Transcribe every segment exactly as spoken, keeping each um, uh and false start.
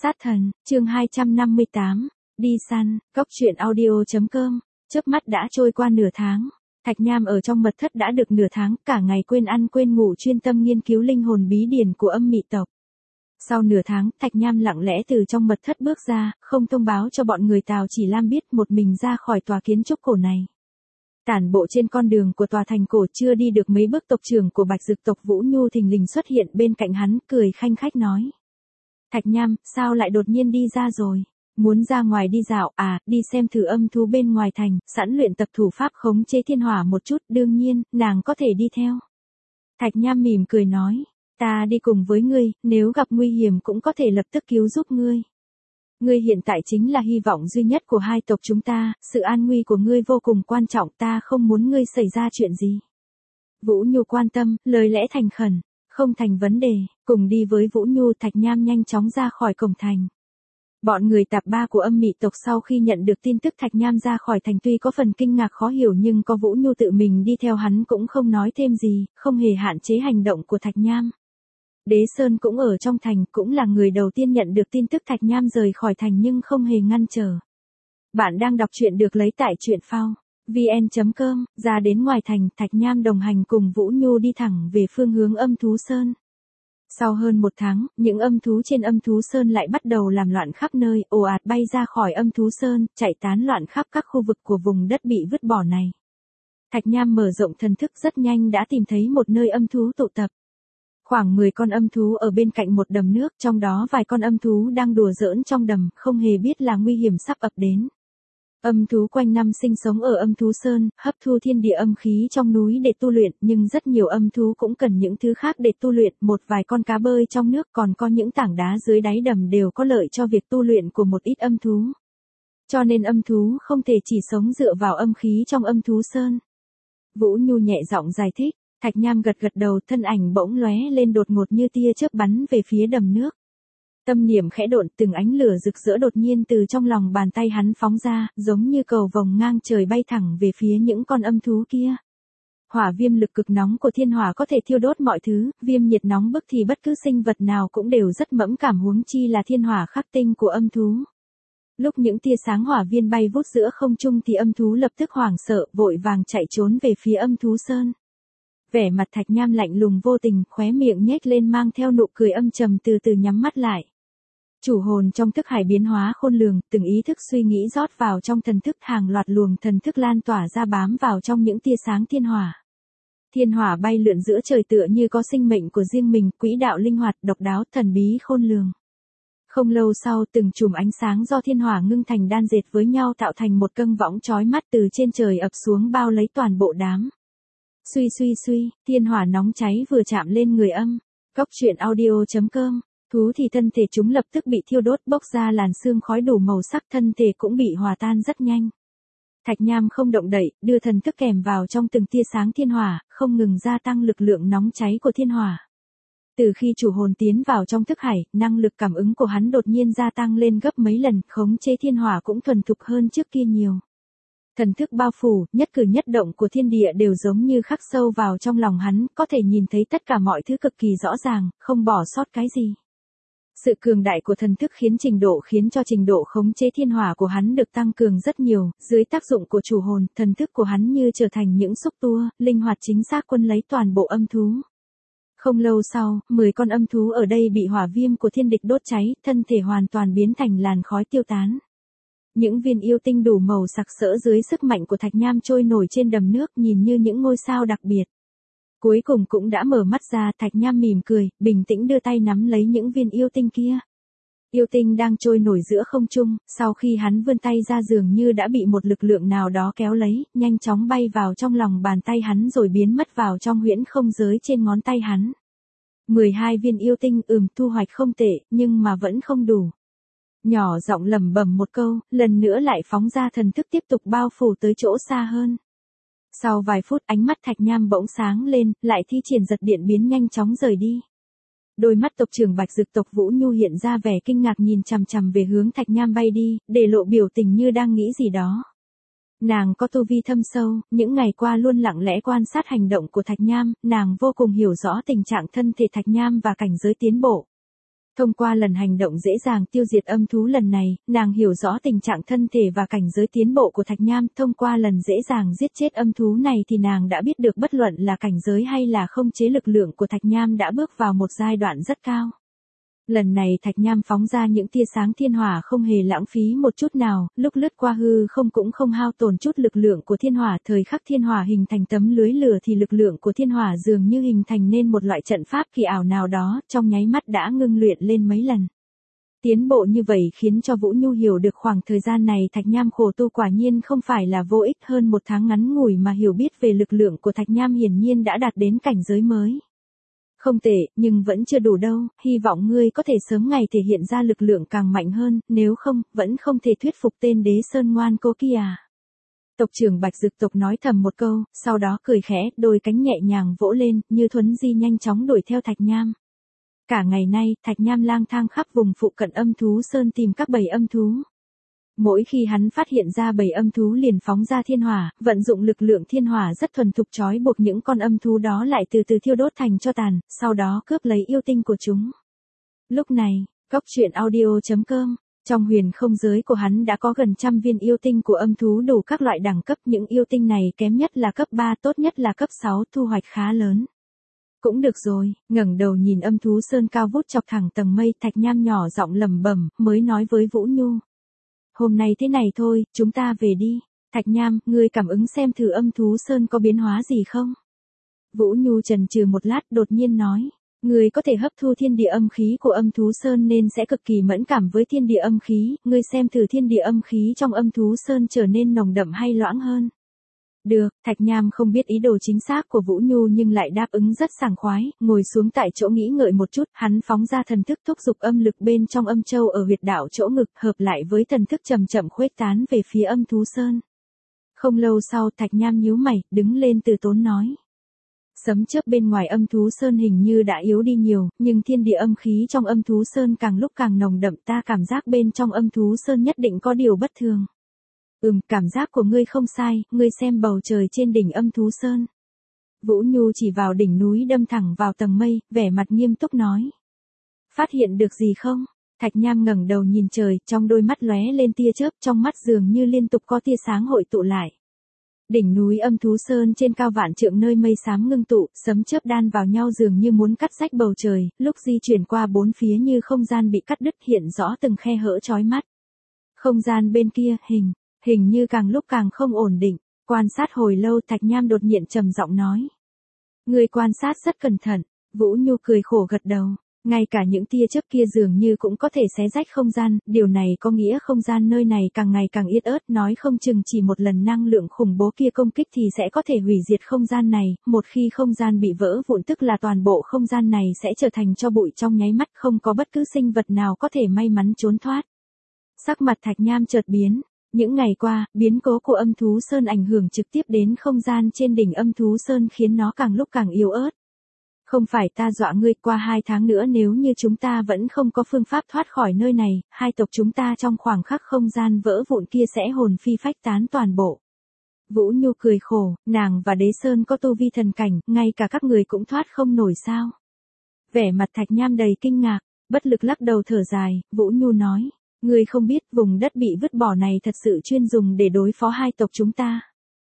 Sát thần, chương hai trăm năm mươi tám, đi săn, cốc truyện audio chấm com, chớp mắt đã trôi qua nửa tháng. Thạch Nham ở trong mật thất đã được nửa tháng, cả ngày quên ăn quên ngủ chuyên tâm nghiên cứu linh hồn bí điển của âm mị tộc. Sau nửa tháng, Thạch Nham lặng lẽ từ trong mật thất bước ra, không thông báo cho bọn người Tào Chỉ Lam biết, một mình ra khỏi tòa kiến trúc cổ này. Tản bộ trên con đường của tòa thành cổ, chưa đi được mấy bước tộc trưởng của Bạch Dực tộc Vũ Nhu thình lình xuất hiện bên cạnh hắn, cười khanh khách nói: Thạch Nham, sao lại đột nhiên đi ra rồi? Muốn ra ngoài đi dạo à, đi xem thử âm thú bên ngoài thành, sẵn luyện tập thủ pháp khống chế thiên hỏa một chút, đương nhiên, nàng có thể đi theo. Thạch Nham mỉm cười nói: ta đi cùng với ngươi, nếu gặp nguy hiểm cũng có thể lập tức cứu giúp ngươi. Ngươi hiện tại chính là hy vọng duy nhất của hai tộc chúng ta, sự an nguy của ngươi vô cùng quan trọng, ta không muốn ngươi xảy ra chuyện gì. Vũ Nhu quan tâm, lời lẽ thành khẩn: không thành vấn đề, cùng đi với Vũ Nhu. Thạch Nham nhanh chóng ra khỏi cổng thành. Bọn người tạp ba của âm mị tộc sau khi nhận được tin tức Thạch Nham ra khỏi thành tuy có phần kinh ngạc khó hiểu, nhưng có Vũ Nhu tự mình đi theo hắn cũng không nói thêm gì, không hề hạn chế hành động của Thạch Nham. Đế Sơn cũng ở trong thành, cũng là người đầu tiên nhận được tin tức Thạch Nham rời khỏi thành nhưng không hề ngăn trở. Bạn đang đọc truyện được lấy tại truyện phao vn chấm com. Ra đến ngoài thành, Thạch Nham đồng hành cùng Vũ Nhu đi thẳng về phương hướng Âm Thú Sơn. Sau hơn một tháng, những âm thú trên Âm Thú Sơn lại bắt đầu làm loạn khắp nơi, ồ ạt bay ra khỏi Âm Thú Sơn, chạy tán loạn khắp các khu vực của vùng đất bị vứt bỏ này. Thạch Nham mở rộng thần thức rất nhanh đã tìm thấy một nơi âm thú tụ tập. Khoảng mười con âm thú ở bên cạnh một đầm nước, trong đó vài con âm thú đang đùa giỡn trong đầm, không hề biết là nguy hiểm sắp ập đến. Âm thú quanh năm sinh sống ở Âm Thú Sơn, hấp thu thiên địa âm khí trong núi để tu luyện, nhưng rất nhiều âm thú cũng cần những thứ khác để tu luyện, một vài con cá bơi trong nước, còn có những tảng đá dưới đáy đầm đều có lợi cho việc tu luyện của một ít âm thú. Cho nên âm thú không thể chỉ sống dựa vào âm khí trong Âm Thú Sơn. Vũ Nhu nhẹ giọng giải thích. Thạch Nham gật gật đầu, thân ảnh bỗng lóe lên đột ngột như tia chớp bắn về phía đầm nước. Tâm niệm khẽ độn, từng ánh lửa rực rỡ đột nhiên từ trong lòng bàn tay hắn phóng ra, giống như cầu vồng ngang trời bay thẳng về phía những con âm thú kia. Hỏa viêm lực cực nóng của thiên hỏa có thể thiêu đốt mọi thứ, viêm nhiệt nóng bức thì bất cứ sinh vật nào cũng đều rất mẫn cảm, huống chi là thiên hỏa khắc tinh của âm thú. Lúc những tia sáng hỏa viên bay vút giữa không trung thì âm thú lập tức hoảng sợ, vội vàng chạy trốn về phía Âm Thú Sơn. Vẻ mặt Thạch Nham lạnh lùng vô tình, khóe miệng nhếch lên mang theo nụ cười âm trầm, từ từ nhắm mắt lại. Chủ hồn trong thức hải biến hóa khôn lường, từng ý thức suy nghĩ rót vào trong thần thức, hàng loạt luồng thần thức lan tỏa ra bám vào trong những tia sáng thiên hỏa. Thiên hỏa bay lượn giữa trời tựa như có sinh mệnh của riêng mình, quỹ đạo linh hoạt, độc đáo, thần bí khôn lường. Không lâu sau, từng chùm ánh sáng do thiên hỏa ngưng thành đan dệt với nhau tạo thành một căng võng chói mắt từ trên trời ập xuống bao lấy toàn bộ đám. Suy suy suy, thiên hỏa nóng cháy vừa chạm lên người âm. Cốc truyện audio chấm com. Thú thì thân thể chúng lập tức bị thiêu đốt, bốc ra làn sương khói đủ màu sắc, thân thể cũng bị hòa tan rất nhanh. Thạch Nham không động đậy, đưa thần thức kèm vào trong từng tia sáng thiên hỏa, không ngừng gia tăng lực lượng nóng cháy của thiên hỏa. Từ khi chủ hồn tiến vào trong thức hải, năng lực cảm ứng của hắn đột nhiên gia tăng lên gấp mấy lần, khống chế thiên hỏa cũng thuần thục hơn trước kia nhiều. Thần thức bao phủ, nhất cử nhất động của thiên địa đều giống như khắc sâu vào trong lòng hắn, có thể nhìn thấy tất cả mọi thứ cực kỳ rõ ràng, không bỏ sót cái gì. Sự cường đại của thần thức khiến trình độ khiến cho trình độ khống chế thiên hỏa của hắn được tăng cường rất nhiều, dưới tác dụng của chủ hồn, thần thức của hắn như trở thành những xúc tua, linh hoạt chính xác quân lấy toàn bộ âm thú. Không lâu sau, mười con âm thú ở đây bị hỏa viêm của thiên địch đốt cháy, thân thể hoàn toàn biến thành làn khói tiêu tán. Những viên yêu tinh đủ màu sặc sỡ dưới sức mạnh của Thạch Nham trôi nổi trên đầm nước, nhìn như những ngôi sao đặc biệt. Cuối cùng cũng đã mở mắt ra, Thạch Nham mỉm cười, bình tĩnh đưa tay nắm lấy những viên yêu tinh kia. Yêu tinh đang trôi nổi giữa không trung, sau khi hắn vươn tay ra dường như đã bị một lực lượng nào đó kéo lấy, nhanh chóng bay vào trong lòng bàn tay hắn rồi biến mất vào trong huyễn không giới trên ngón tay hắn. mười hai viên yêu tinh, ừm, thu hoạch không tệ, nhưng mà vẫn không đủ. Nhỏ giọng lẩm bẩm một câu, lần nữa lại phóng ra thần thức tiếp tục bao phủ tới chỗ xa hơn. Sau vài phút, ánh mắt Thạch Nham bỗng sáng lên, lại thi triển giật điện biến nhanh chóng rời đi. Đôi mắt tộc trưởng Bạch Dực tộc Vũ Nhu hiện ra vẻ kinh ngạc nhìn chằm chằm về hướng Thạch Nham bay đi, để lộ biểu tình như đang nghĩ gì đó. Nàng có tu vi thâm sâu, những ngày qua luôn lặng lẽ quan sát hành động của Thạch Nham, nàng vô cùng hiểu rõ tình trạng thân thể Thạch Nham và cảnh giới tiến bộ. Thông qua lần hành động dễ dàng tiêu diệt âm thú lần này, nàng hiểu rõ tình trạng thân thể và cảnh giới tiến bộ của Thạch Nham. Thông qua lần dễ dàng giết chết âm thú này thì nàng đã biết được bất luận là cảnh giới hay là không chế lực lượng của Thạch Nham đã bước vào một giai đoạn rất cao. Lần này Thạch Nham phóng ra những tia sáng thiên hỏa không hề lãng phí một chút nào, lúc lướt qua hư không cũng không hao tổn chút lực lượng của thiên hỏa. Thời khắc thiên hỏa hình thành tấm lưới lửa thì lực lượng của thiên hỏa dường như hình thành nên một loại trận pháp kỳ ảo nào đó, trong nháy mắt đã ngưng luyện lên mấy lần. Tiến bộ như vậy khiến cho Vũ Nhu hiểu được khoảng thời gian này Thạch Nham khổ tu quả nhiên không phải là vô ích. Hơn một tháng ngắn ngủi mà hiểu biết về lực lượng của Thạch Nham hiển nhiên đã đạt đến cảnh giới mới. Không tệ, nhưng vẫn chưa đủ đâu, hy vọng ngươi có thể sớm ngày thể hiện ra lực lượng càng mạnh hơn, nếu không, vẫn không thể thuyết phục tên đế sơn ngoan cố kia à. Tộc trưởng Bạch Dực tộc nói thầm một câu, sau đó cười khẽ, đôi cánh nhẹ nhàng vỗ lên, như thuấn di nhanh chóng đuổi theo Thạch Nham. Cả ngày nay, Thạch Nham lang thang khắp vùng phụ cận âm thú sơn tìm các bầy âm thú. Mỗi khi hắn phát hiện ra bầy âm thú liền phóng ra thiên hỏa, vận dụng lực lượng thiên hỏa rất thuần thục trói buộc những con âm thú đó lại từ từ thiêu đốt thành tro tàn, sau đó cướp lấy yêu tinh của chúng. Lúc này, Cốc truyện audio chấm com, trong huyền không giới của hắn đã có gần trăm viên yêu tinh của âm thú đủ các loại đẳng cấp. Những yêu tinh này kém nhất là cấp ba, tốt nhất là cấp sáu, thu hoạch khá lớn. Cũng được rồi, ngẩng đầu nhìn âm thú sơn cao vút chọc thẳng tầng mây, Thạch Nham nhỏ giọng lẩm bẩm, mới nói với Vũ Nhu. Hôm nay thế này thôi, chúng ta về đi. Thạch Nham, ngươi cảm ứng xem thử âm thú sơn có biến hóa gì không? Vũ Nhu chần chừ một lát đột nhiên nói. Ngươi có thể hấp thu thiên địa âm khí của âm thú sơn nên sẽ cực kỳ mẫn cảm với thiên địa âm khí. Ngươi xem thử thiên địa âm khí trong âm thú sơn trở nên nồng đậm hay loãng hơn. Được, Thạch Nham không biết ý đồ chính xác của Vũ Nhu nhưng lại đáp ứng rất sảng khoái, ngồi xuống tại chỗ nghĩ ngợi một chút, hắn phóng ra thần thức thúc giục âm lực bên trong âm châu ở huyệt đạo chỗ ngực, hợp lại với thần thức chậm chậm khuếch tán về phía âm thú sơn. Không lâu sau Thạch Nham nhíu mày, đứng lên từ tốn nói. Sấm chớp bên ngoài âm thú sơn hình như đã yếu đi nhiều, nhưng thiên địa âm khí trong âm thú sơn càng lúc càng nồng đậm, ta cảm giác bên trong âm thú sơn nhất định có điều bất thường. Ừm, cảm giác của ngươi không sai, ngươi xem bầu trời trên đỉnh âm thú sơn. Vũ Nhu chỉ vào đỉnh núi đâm thẳng vào tầng mây, vẻ mặt nghiêm túc nói. Phát hiện được gì không? Thạch Nham ngẩng đầu nhìn trời, trong đôi mắt lóe lên tia chớp, trong mắt dường như liên tục có tia sáng hội tụ lại. Đỉnh núi âm thú sơn trên cao vạn trượng nơi mây xám ngưng tụ, sấm chớp đan vào nhau dường như muốn cắt rách bầu trời, lúc di chuyển qua bốn phía như không gian bị cắt đứt hiện rõ từng khe hở chói mắt. Không gian bên kia, hình, hình như càng lúc càng không ổn định, quan sát hồi lâu Thạch Nham đột nhiên trầm giọng nói. Người quan sát rất cẩn thận, Vũ Nhu cười khổ gật đầu. Ngay cả những tia chớp kia dường như cũng có thể xé rách không gian, điều này có nghĩa không gian nơi này càng ngày càng yết ớt, nói không chừng chỉ một lần năng lượng khủng bố kia công kích thì sẽ có thể hủy diệt không gian này, một khi không gian bị vỡ vụn tức là toàn bộ không gian này sẽ trở thành tro bụi trong nháy mắt, không có bất cứ sinh vật nào có thể may mắn trốn thoát. Sắc mặt Thạch Nham chợt biến, những ngày qua, biến cố của âm thú sơn ảnh hưởng trực tiếp đến không gian trên đỉnh âm thú sơn khiến nó càng lúc càng yếu ớt. Không phải ta dọa ngươi, qua hai tháng nữa nếu như chúng ta vẫn không có phương pháp thoát khỏi nơi này, hai tộc chúng ta trong khoảng khắc không gian vỡ vụn kia sẽ hồn phi phách tán toàn bộ. Vũ Nhu cười khổ, nàng và Đế Sơn có tu vi thần cảnh, ngay cả các người cũng thoát không nổi sao. Vẻ mặt Thạch Nham đầy kinh ngạc, bất lực lắc đầu thở dài, Vũ Nhu nói, ngươi không biết vùng đất bị vứt bỏ này thật sự chuyên dùng để đối phó hai tộc chúng ta.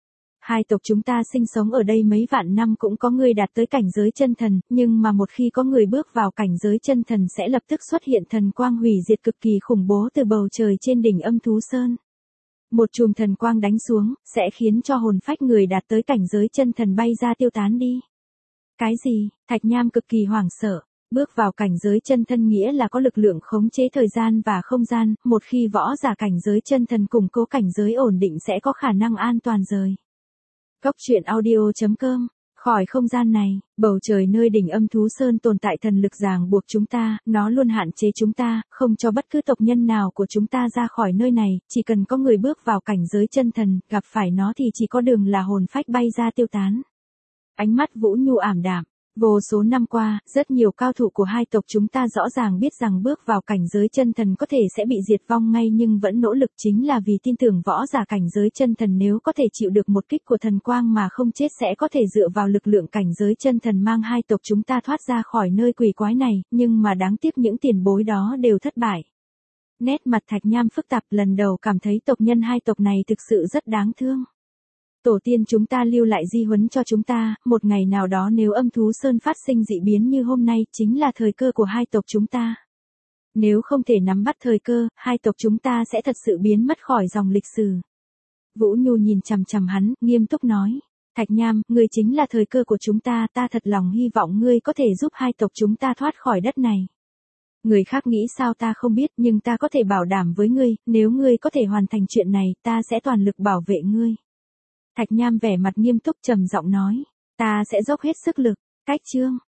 Hai tộc chúng ta sinh sống ở đây mấy vạn năm cũng có người đạt tới cảnh giới chân thần, nhưng mà một khi có người bước vào cảnh giới chân thần sẽ lập tức xuất hiện thần quang hủy diệt cực kỳ khủng bố từ bầu trời trên đỉnh âm thú sơn. Một chùm thần quang đánh xuống, sẽ khiến cho hồn phách người đạt tới cảnh giới chân thần bay ra tiêu tán đi. Cái gì? Thạch Nham cực kỳ hoảng sợ. Bước vào cảnh giới chân thân nghĩa là có lực lượng khống chế thời gian và không gian, một khi võ giả cảnh giới chân thần củng cố cảnh giới ổn định sẽ có khả năng an toàn rời. Cốc truyện audio chấm com, khỏi không gian này, bầu trời nơi đỉnh âm thú sơn tồn tại thần lực ràng buộc chúng ta, nó luôn hạn chế chúng ta, không cho bất cứ tộc nhân nào của chúng ta ra khỏi nơi này, chỉ cần có người bước vào cảnh giới chân thần, gặp phải nó thì chỉ có đường là hồn phách bay ra tiêu tán. Ánh mắt Vũ Nhu ảm đạm, Vô số năm qua, rất nhiều cao thủ của hai tộc chúng ta rõ ràng biết rằng bước vào cảnh giới chân thần có thể sẽ bị diệt vong ngay nhưng vẫn nỗ lực chính là vì tin tưởng võ giả cảnh giới chân thần nếu có thể chịu được một kích của thần quang mà không chết sẽ có thể dựa vào lực lượng cảnh giới chân thần mang hai tộc chúng ta thoát ra khỏi nơi quỷ quái này, nhưng mà đáng tiếc những tiền bối đó đều thất bại. Nét mặt Thạch Nham phức tạp, lần đầu cảm thấy tộc nhân hai tộc này thực sự rất đáng thương. Tổ tiên chúng ta lưu lại di huấn cho chúng ta, một ngày nào đó nếu âm thú sơn phát sinh dị biến như hôm nay chính là thời cơ của hai tộc chúng ta. Nếu không thể nắm bắt thời cơ, hai tộc chúng ta sẽ thật sự biến mất khỏi dòng lịch sử. Vũ Nhu nhìn chằm chằm hắn, nghiêm túc nói. Thạch Nham, ngươi chính là thời cơ của chúng ta, ta thật lòng hy vọng ngươi có thể giúp hai tộc chúng ta thoát khỏi đất này. Người khác nghĩ sao ta không biết nhưng ta có thể bảo đảm với ngươi, nếu ngươi có thể hoàn thành chuyện này, ta sẽ toàn lực bảo vệ ngươi. Thạch Nham vẻ mặt nghiêm túc trầm giọng nói, ta sẽ dốc hết sức lực. Cách chương